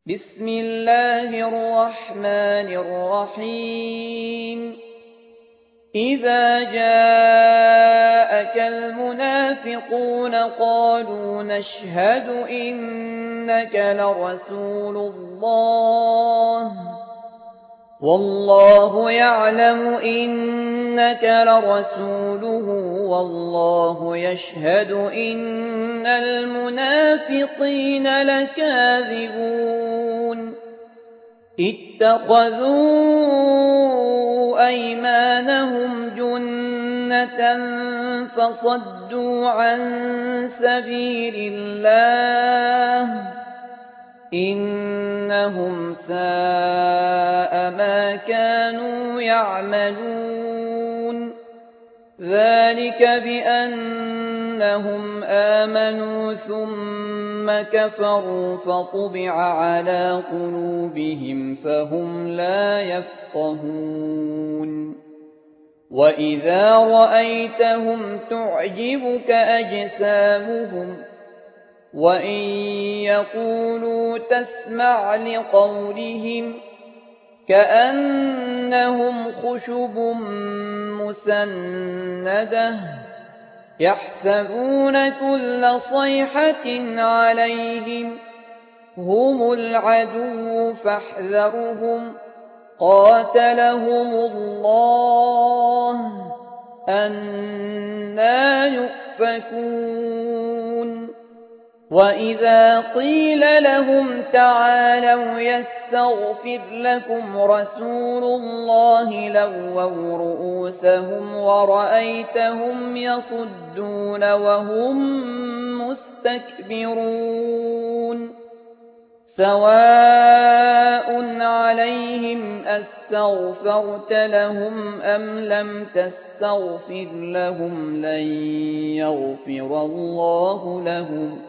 بسم الله الرحمن الرحيم إذا جاءك المنافقون قالوا نشهد إنك لرسول الله والله يعلم إنك لرسوله والله يشهد إن المنافقين لكاذبون اتخذوا أيمانهم جنة فصدوا عن سبيل الله إنهم ساء ما كانوا يعملون ذلك بأنهم آمنوا ثم كفروا فطبع على قلوبهم فهم لا يفقهون وإذا رأيتهم تعجبك أجسامهم وإن يقولوا تسمع لقولهم كأنهم خشب مسندة يحسبون كل صيحة عليهم هم العدو فاحذرهم قاتلهم الله أنى يؤفكون وإذا قيل لهم تعالوا يستغفر لكم رسول الله لووا رؤوسهم ورأيتهم يصدون وهم مستكبرون سواء عليهم أستغفرت لهم أم لم تستغفر لهم لن يغفر الله لهم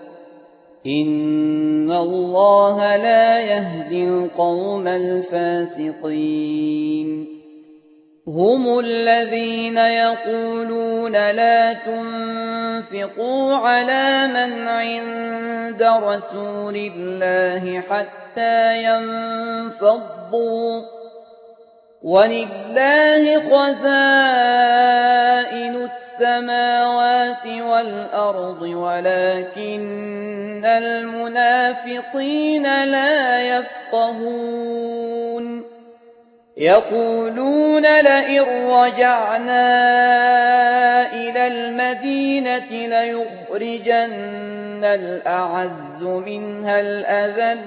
إن الله لا يهدي القوم الفاسقين هم الذين يقولون لا تنفقوا على من عند رسول الله حتى ينفضوا ولله خزائن السماوات والأرض ولكن المنافقين لا يفقهون يقولون لئن رجعنا إلى المدينة ليخرجن الأعز منها الأذل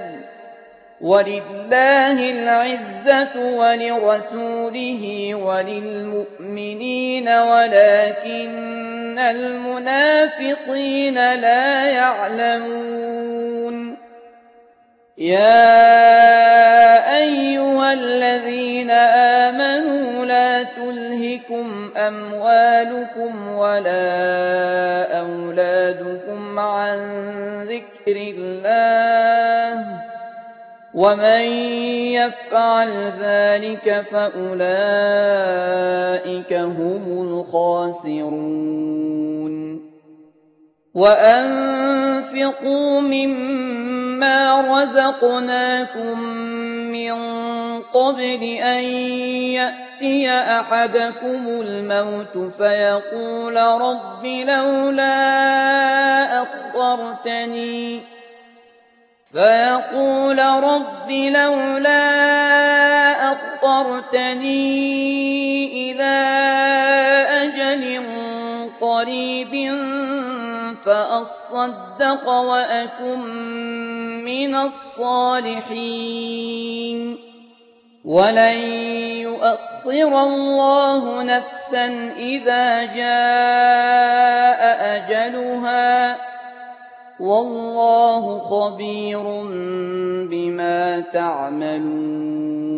ولله العزة ولرسوله وللمؤمنين ولكن المنافقين لا يعلمون يا أيها الذين آمنوا لا تلهكم أموالكم ولا أولادكم عن ذكر الله ومن يفعل ذلك فأولئك هم الخاسرون وأنفقوا مما رزقناكم من قبل أن يأتي أحدكم الموت فيقول رب لولا أخرتني إلى أجل قريب فأصدق وأكن من الصالحين ولن يؤخر الله نفسا إذا جاء أجلها والله خبير بما تعملون